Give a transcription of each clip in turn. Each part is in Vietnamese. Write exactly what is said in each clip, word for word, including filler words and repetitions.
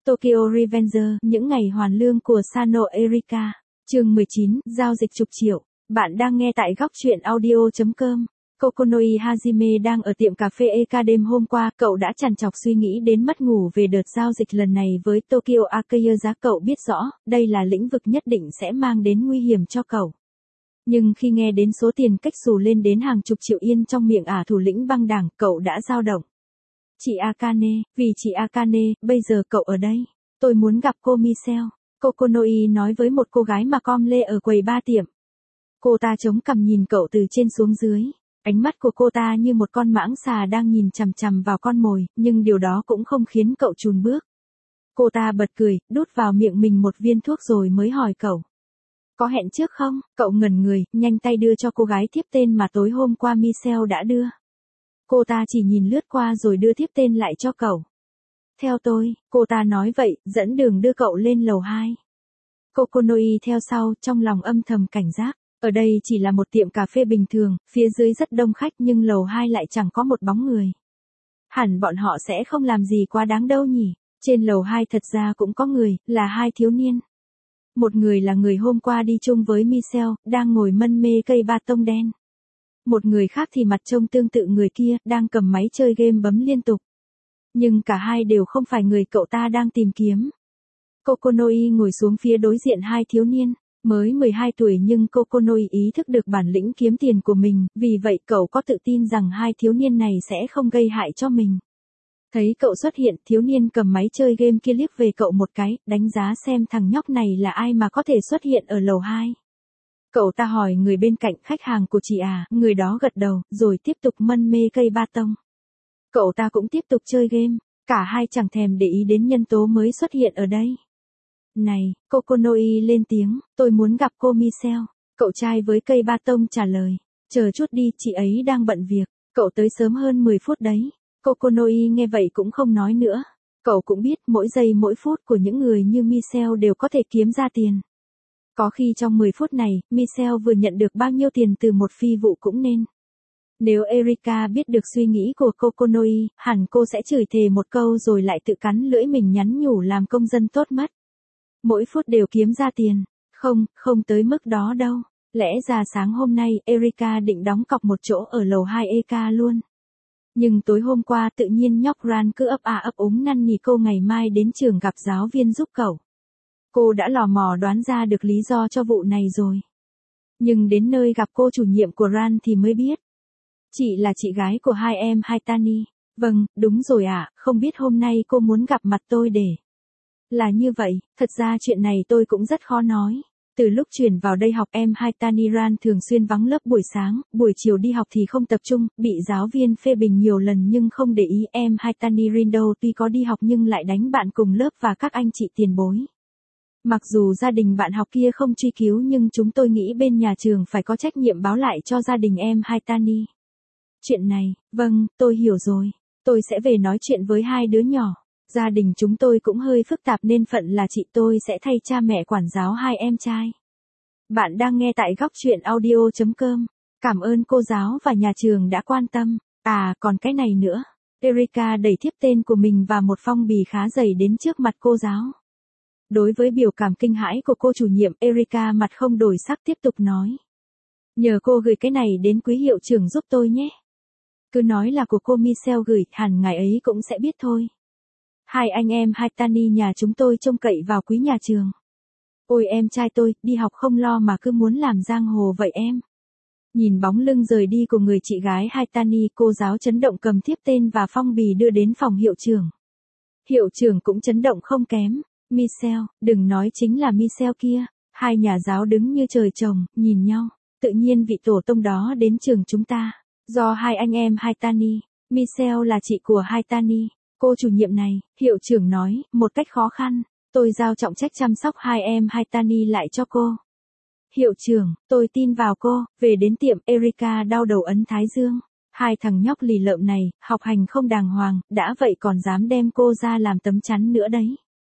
Tokyo Revenger, những ngày hoàn lương của Sano Erika. Chương mười chín, giao dịch chục triệu. Bạn đang nghe tại góc truyện audio chấm com. Kokonoi Hajime đang ở tiệm cà phê Eka đêm hôm qua, cậu đã trằn trọc suy nghĩ đến mất ngủ về đợt giao dịch lần này với Tokyo Arcade. Giá cậu biết rõ, đây là lĩnh vực nhất định sẽ mang đến nguy hiểm cho cậu. Nhưng khi nghe đến số tiền cách xù lên đến hàng chục triệu yên trong miệng ả thủ lĩnh băng đảng, cậu đã dao động. Chị Akane, vì chị Akane, bây giờ cậu ở đây. Tôi muốn gặp cô Michelle. Kokonoi nói với một cô gái mà com lê ở quầy ba tiệm. Cô ta chống cằm nhìn cậu từ trên xuống dưới. Ánh mắt của cô ta như một con mãng xà đang nhìn chằm chằm vào con mồi, nhưng điều đó cũng không khiến cậu chùn bước. Cô ta bật cười, đút vào miệng mình một viên thuốc rồi mới hỏi cậu. Có hẹn trước không? Cậu ngẩn người, nhanh tay đưa cho cô gái thiếp tên mà tối hôm qua Michelle đã đưa. Cô ta chỉ nhìn lướt qua rồi đưa thiếp tên lại cho cậu. Theo tôi, cô ta nói vậy, dẫn đường đưa cậu lên lầu hai. Kokonoi theo sau, trong lòng âm thầm cảnh giác. Ở đây chỉ là một tiệm cà phê bình thường, phía dưới rất đông khách nhưng lầu hai lại chẳng có một bóng người. Hẳn bọn họ sẽ không làm gì quá đáng đâu nhỉ. Trên lầu hai thật ra cũng có người, là hai thiếu niên. Một người là người hôm qua đi chung với Michelle, đang ngồi mân mê cây ba tông đen. Một người khác thì mặt trông tương tự người kia, đang cầm máy chơi game bấm liên tục. Nhưng cả hai đều không phải người cậu ta đang tìm kiếm. Kokonoi ngồi xuống phía đối diện hai thiếu niên. Mới mười hai tuổi nhưng Kokonoi ý thức được bản lĩnh kiếm tiền của mình, vì vậy cậu có tự tin rằng hai thiếu niên này sẽ không gây hại cho mình. Thấy cậu xuất hiện, thiếu niên cầm máy chơi game kia liếc về cậu một cái, đánh giá xem thằng nhóc này là ai mà có thể xuất hiện ở lầu hai. Cậu ta hỏi người bên cạnh, khách hàng của chị à, người đó gật đầu, rồi tiếp tục mân mê cây ba tông. Cậu ta cũng tiếp tục chơi game, cả hai chẳng thèm để ý đến nhân tố mới xuất hiện ở đây. Này, Kokonoi lên tiếng, tôi muốn gặp cô Michelle. Cậu trai với cây ba tông trả lời. Chờ chút đi, chị ấy đang bận việc. Cậu tới sớm hơn mười phút đấy. Kokonoi nghe vậy cũng không nói nữa. Cậu cũng biết mỗi giây mỗi phút của những người như Michelle đều có thể kiếm ra tiền. Có khi trong mười phút này, Michelle vừa nhận được bao nhiêu tiền từ một phi vụ cũng nên. Nếu Erika biết được suy nghĩ của Kokonoi, hẳn cô sẽ chửi thề một câu rồi lại tự cắn lưỡi mình nhắn nhủ làm công dân tốt mất. Mỗi phút đều kiếm ra tiền. Không, không tới mức đó đâu. Lẽ ra sáng hôm nay, Erika định đóng cọc một chỗ ở lầu hai Eka luôn. Nhưng tối hôm qua tự nhiên nhóc Ran cứ ấp à ấp úng năn nỉ cô ngày mai đến trường gặp giáo viên giúp cậu. Cô đã lò mò đoán ra được lý do cho vụ này rồi. Nhưng đến nơi gặp cô chủ nhiệm của Ran thì mới biết. Chị là chị gái của hai em Haitani. Vâng, đúng rồi ạ, à, không biết hôm nay cô muốn gặp mặt tôi để... Là như vậy, thật ra chuyện này tôi cũng rất khó nói. Từ lúc chuyển vào đây học em Haitani Ran thường xuyên vắng lớp buổi sáng, buổi chiều đi học thì không tập trung, bị giáo viên phê bình nhiều lần nhưng không để ý. Em Haitani Rindo tuy có đi học nhưng lại đánh bạn cùng lớp và các anh chị tiền bối. Mặc dù gia đình bạn học kia không truy cứu nhưng chúng tôi nghĩ bên nhà trường phải có trách nhiệm báo lại cho gia đình em Haitani. Chuyện này, vâng, tôi hiểu rồi. Tôi sẽ về nói chuyện với hai đứa nhỏ. Gia đình chúng tôi cũng hơi phức tạp nên phận là chị tôi sẽ thay cha mẹ quản giáo hai em trai. Bạn đang nghe tại góc truyện audio chấm com. Cảm ơn cô giáo và nhà trường đã quan tâm. À, còn cái này nữa. Erika đẩy thiếp tên của mình và một phong bì khá dày đến trước mặt cô giáo. Đối với biểu cảm kinh hãi của cô chủ nhiệm, Erika mặt không đổi sắc tiếp tục nói. Nhờ cô gửi cái này đến quý hiệu trưởng giúp tôi nhé. Cứ nói là của cô Michelle gửi, hẳn ngài ấy cũng sẽ biết thôi. Hai anh em Haitani nhà chúng tôi trông cậy vào quý nhà trường. Ôi em trai tôi, đi học không lo mà cứ muốn làm giang hồ vậy em. Nhìn bóng lưng rời đi của người chị gái Haitani, cô giáo chấn động cầm thiếp tên và phong bì đưa đến phòng hiệu trưởng. Hiệu trưởng cũng chấn động không kém. Michelle, đừng nói chính là Michelle kia. Hai nhà giáo đứng như trời trồng, nhìn nhau. Tự nhiên vị tổ tông đó đến trường chúng ta. Do hai anh em Haitani, Michelle là chị của Haitani. Cô chủ nhiệm này, hiệu trưởng nói, một cách khó khăn, tôi giao trọng trách chăm sóc hai em Haitani lại cho cô. Hiệu trưởng, tôi tin vào cô, về đến tiệm, Erika đau đầu ấn thái dương. Hai thằng nhóc lì lợm này, học hành không đàng hoàng, đã vậy còn dám đem cô ra làm tấm chắn nữa đấy.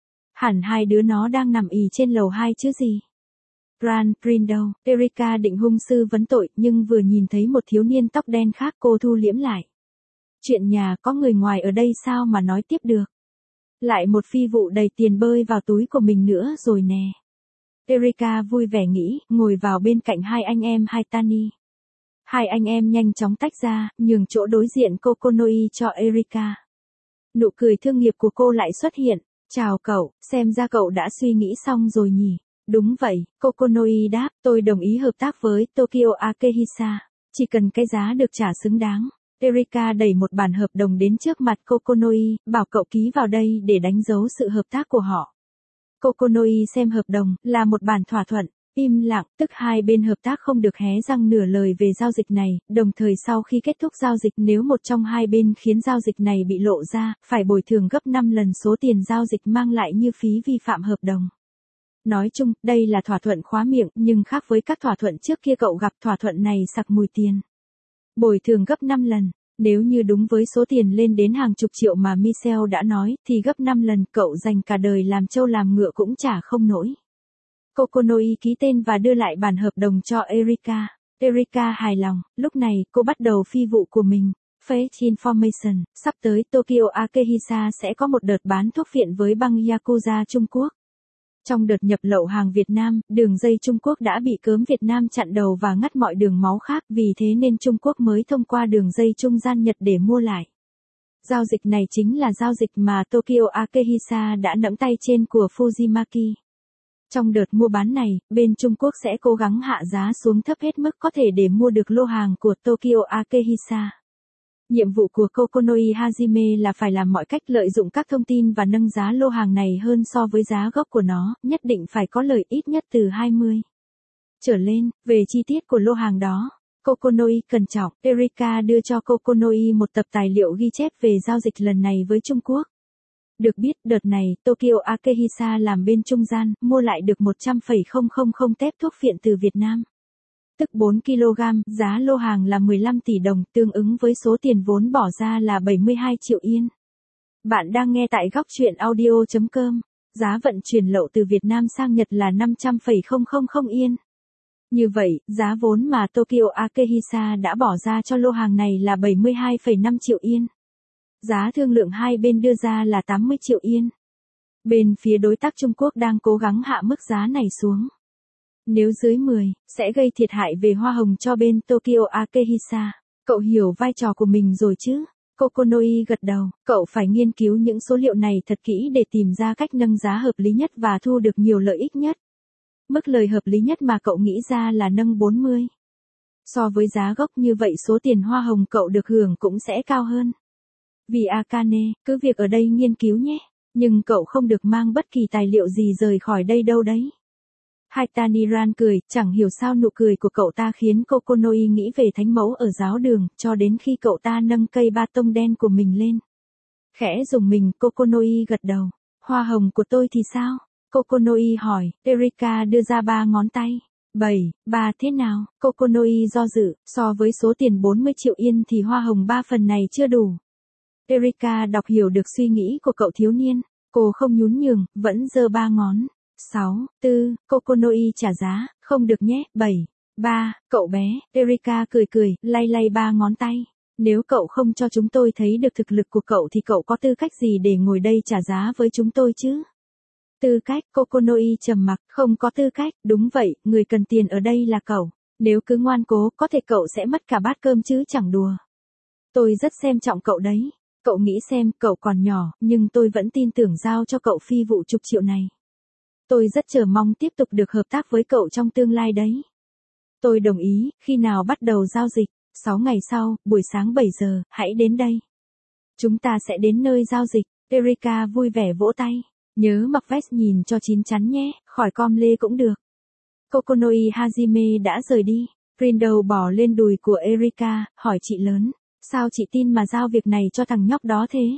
Hẳn hai đứa nó đang nằm ì trên lầu hai chứ gì. Ran, Rindo, Erika định hung sư vấn tội, nhưng vừa nhìn thấy một thiếu niên tóc đen khác cô thu liễm lại. Chuyện nhà có người ngoài ở đây sao mà nói tiếp được. Lại một phi vụ đầy tiền bơi vào túi của mình nữa rồi nè. Erika vui vẻ nghĩ, ngồi vào bên cạnh hai anh em Haitani. Hai anh em nhanh chóng tách ra, nhường chỗ đối diện Kokonoi cho Erika. Nụ cười thương nghiệp của cô lại xuất hiện. Chào cậu, xem ra cậu đã suy nghĩ xong rồi nhỉ. Đúng vậy, Kokonoi đáp, tôi đồng ý hợp tác với Tokyo Akehisa. Chỉ cần cái giá được trả xứng đáng. Erika đẩy một bản hợp đồng đến trước mặt Kokonoi, bảo cậu ký vào đây để đánh dấu sự hợp tác của họ. Kokonoi xem hợp đồng, là một bản thỏa thuận, im lặng, tức hai bên hợp tác không được hé răng nửa lời về giao dịch này, đồng thời sau khi kết thúc giao dịch nếu một trong hai bên khiến giao dịch này bị lộ ra, phải bồi thường gấp năm lần số tiền giao dịch mang lại như phí vi phạm hợp đồng. Nói chung, đây là thỏa thuận khóa miệng, nhưng khác với các thỏa thuận trước kia cậu gặp thỏa thuận này sặc mùi tiền. Bồi thường gấp năm lần. Nếu như đúng với số tiền lên đến hàng chục triệu mà Michelle đã nói, thì gấp năm lần cậu dành cả đời làm trâu làm ngựa cũng trả không nổi. Kokonoi ký tên và đưa lại bản hợp đồng cho Erika. Erika hài lòng, lúc này cô bắt đầu phi vụ của mình. Fake Information, sắp tới Tokyo Akehisa sẽ có một đợt bán thuốc phiện với băng Yakuza Trung Quốc. Trong đợt nhập lậu hàng Việt Nam, đường dây Trung Quốc đã bị cớm Việt Nam chặn đầu và ngắt mọi đường máu khác, vì thế nên Trung Quốc mới thông qua đường dây trung gian Nhật để mua lại. Giao dịch này chính là giao dịch mà Tokyo Akehisa đã nẫm tay trên của Fujimaki. Trong đợt mua bán này, bên Trung Quốc sẽ cố gắng hạ giá xuống thấp hết mức có thể để mua được lô hàng của Tokyo Akehisa. Nhiệm vụ của Kokonoi Hajime là phải làm mọi cách lợi dụng các thông tin và nâng giá lô hàng này hơn so với giá gốc của nó, nhất định phải có lợi ít nhất từ hai mươi trở lên, về chi tiết của lô hàng đó. Kokonoi cẩn trọng, Erika đưa cho Kokonoi một tập tài liệu ghi chép về giao dịch lần này với Trung Quốc. Được biết, đợt này, Tokyo Akehisa làm bên trung gian, mua lại được một trăm phẩy không không không tép thuốc phiện từ Việt Nam. Tức bốn ki lô gam, giá lô hàng là mười lăm tỷ đồng, tương ứng với số tiền vốn bỏ ra là bảy mươi hai triệu yên. Bạn đang nghe tại góc truyện audio chấm com. Giá vận chuyển lậu từ Việt Nam sang Nhật là năm trăm phẩy không không không yên. Như vậy, giá vốn mà Tokyo Akehisa đã bỏ ra cho lô hàng này là bảy mươi hai phẩy năm triệu yên. Giá thương lượng hai bên đưa ra là tám mươi triệu yên. Bên phía đối tác Trung Quốc đang cố gắng hạ mức giá này xuống. Nếu dưới mười, sẽ gây thiệt hại về hoa hồng cho bên Tokyo Akehisa. Cậu hiểu vai trò của mình rồi chứ? Kokonoi gật đầu, cậu phải nghiên cứu những số liệu này thật kỹ để tìm ra cách nâng giá hợp lý nhất và thu được nhiều lợi ích nhất. Mức lời hợp lý nhất mà cậu nghĩ ra là nâng bốn mươi. So với giá gốc như vậy số tiền hoa hồng cậu được hưởng cũng sẽ cao hơn. Vì Akane, cứ việc ở đây nghiên cứu nhé, nhưng cậu không được mang bất kỳ tài liệu gì rời khỏi đây đâu đấy. Haitaniran cười, chẳng hiểu sao nụ cười của cậu ta khiến Kokonoi nghĩ về thánh mẫu ở giáo đường, cho đến khi cậu ta nâng cây ba tông đen của mình lên. Khẽ dùng mình, Kokonoi gật đầu. Hoa hồng của tôi thì sao? Kokonoi hỏi, Erika đưa ra ba ngón tay. Bảy, ba thế nào? Kokonoi do dự, so với số tiền bốn mươi triệu yên thì hoa hồng ba phần này chưa đủ. Erika đọc hiểu được suy nghĩ của cậu thiếu niên. Cô không nhún nhường, vẫn giơ ba ngón. sáu, tư, Kokonoi trả giá, không được nhé, bảy, ba, cậu bé, Erika cười cười, lay lay ba ngón tay. Nếu cậu không cho chúng tôi thấy được thực lực của cậu thì cậu có tư cách gì để ngồi đây trả giá với chúng tôi chứ? Tư cách, Kokonoi trầm mặc, không có tư cách, đúng vậy, người cần tiền ở đây là cậu. Nếu cứ ngoan cố, có thể cậu sẽ mất cả bát cơm chứ chẳng đùa. Tôi rất xem trọng cậu đấy. Cậu nghĩ xem, cậu còn nhỏ, nhưng tôi vẫn tin tưởng giao cho cậu phi vụ chục triệu này. Tôi rất chờ mong tiếp tục được hợp tác với cậu trong tương lai đấy. Tôi đồng ý, khi nào bắt đầu giao dịch? sáu ngày sau, buổi sáng bảy giờ, hãy đến đây. Chúng ta sẽ đến nơi giao dịch. Erika vui vẻ vỗ tay. Nhớ mặc vest nhìn cho chín chắn nhé, khỏi com lê cũng được. Kokonoi Hajime đã rời đi. Rindo bỏ lên đùi của Erika, hỏi chị lớn. Sao chị tin mà giao việc này cho thằng nhóc đó thế?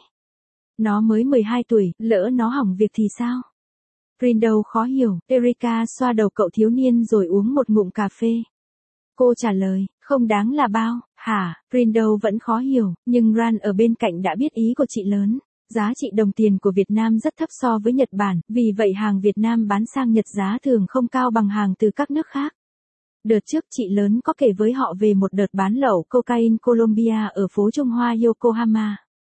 Nó mới mười hai tuổi, lỡ nó hỏng việc thì sao? Rindo khó hiểu, Erika xoa đầu cậu thiếu niên rồi uống một ngụm cà phê. Cô trả lời, không đáng là bao, hả? Rindo vẫn khó hiểu, nhưng Ran ở bên cạnh đã biết ý của chị lớn. Giá trị đồng tiền của Việt Nam rất thấp so với Nhật Bản, vì vậy hàng Việt Nam bán sang Nhật giá thường không cao bằng hàng từ các nước khác. Đợt trước chị lớn có kể với họ về một đợt bán lậu cocaine Colombia ở phố Trung Hoa Yokohama.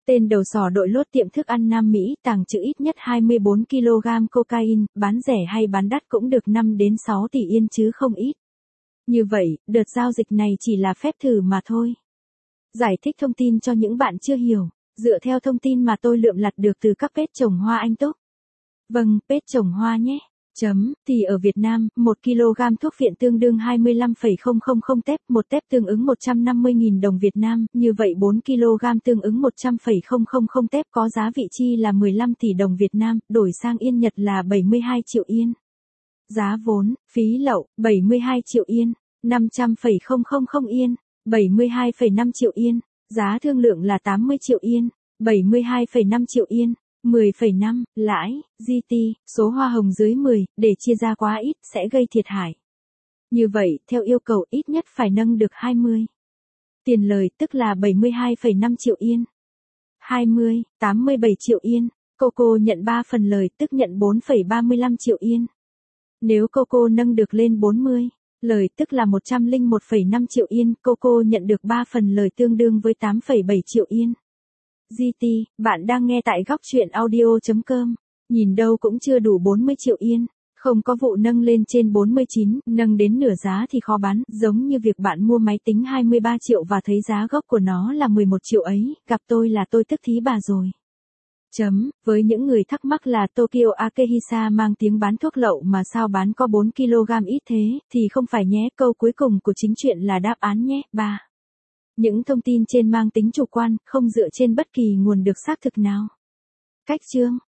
Tên đầu sỏ đội lốt tiệm thức ăn Nam Mỹ tàng trữ ít nhất hai mươi bốn ki lô gam cocaine, bán rẻ hay bán đắt cũng được năm đến sáu tỷ yên chứ không ít. Như vậy, đợt giao dịch này chỉ là phép thử mà thôi. Giải thích thông tin cho những bạn chưa hiểu, dựa theo thông tin mà tôi lượm lặt được từ các page trồng hoa anh Túc. Vâng, page trồng hoa nhé. Chấm, thì ở Việt Nam, một ki lô gam thuốc viện tương đương hai mươi lăm phẩy không không không tép, một tép tương ứng một trăm năm mươi nghìn đồng Việt Nam, như vậy bốn ki lô gam tương ứng một trăm phẩy không không không tép có giá vị chi là mười lăm tỷ đồng Việt Nam, đổi sang yên Nhật là bảy mươi hai triệu yên. Giá vốn, phí lậu, bảy mươi hai triệu yên, năm trăm phẩy không không không yên, bảy mươi hai phẩy năm triệu yên, giá thương lượng là tám mươi triệu yên, bảy mươi hai phẩy năm triệu yên. mười phẩy năm, lãi, giê tê, số hoa hồng dưới mười, để chia ra quá ít, sẽ gây thiệt hại. Như vậy, theo yêu cầu ít nhất phải nâng được hai mươi. Tiền lời tức là bảy mươi hai phẩy năm triệu yên. hai mươi, tám mươi bảy triệu yên, Coco nhận ba phần lời tức nhận bốn phẩy ba mươi lăm triệu yên. Nếu Coco nâng được lên bốn mươi, lời tức là một trăm lẻ một phẩy năm triệu yên, Coco nhận được ba phần lời tương đương với tám phẩy bảy triệu yên. giê tê, bạn đang nghe tại góc truyện audio chấm com. Nhìn đâu cũng chưa đủ bốn mươi triệu yên. Không có vụ nâng lên trên bốn mươi chín, nâng đến nửa giá thì khó bán, giống như việc bạn mua máy tính hai mươi ba triệu và thấy giá gốc của nó là mười một triệu ấy, gặp tôi là tôi tức thí bà rồi. Chấm, với những người thắc mắc là Tokyo Akehisa mang tiếng bán thuốc lậu mà sao bán có bốn ki lô gam ít thế, thì không phải nhé, câu cuối cùng của chính truyện là đáp án nhé. ba. Những thông tin trên mang tính chủ quan, không dựa trên bất kỳ nguồn được xác thực nào. Cách chương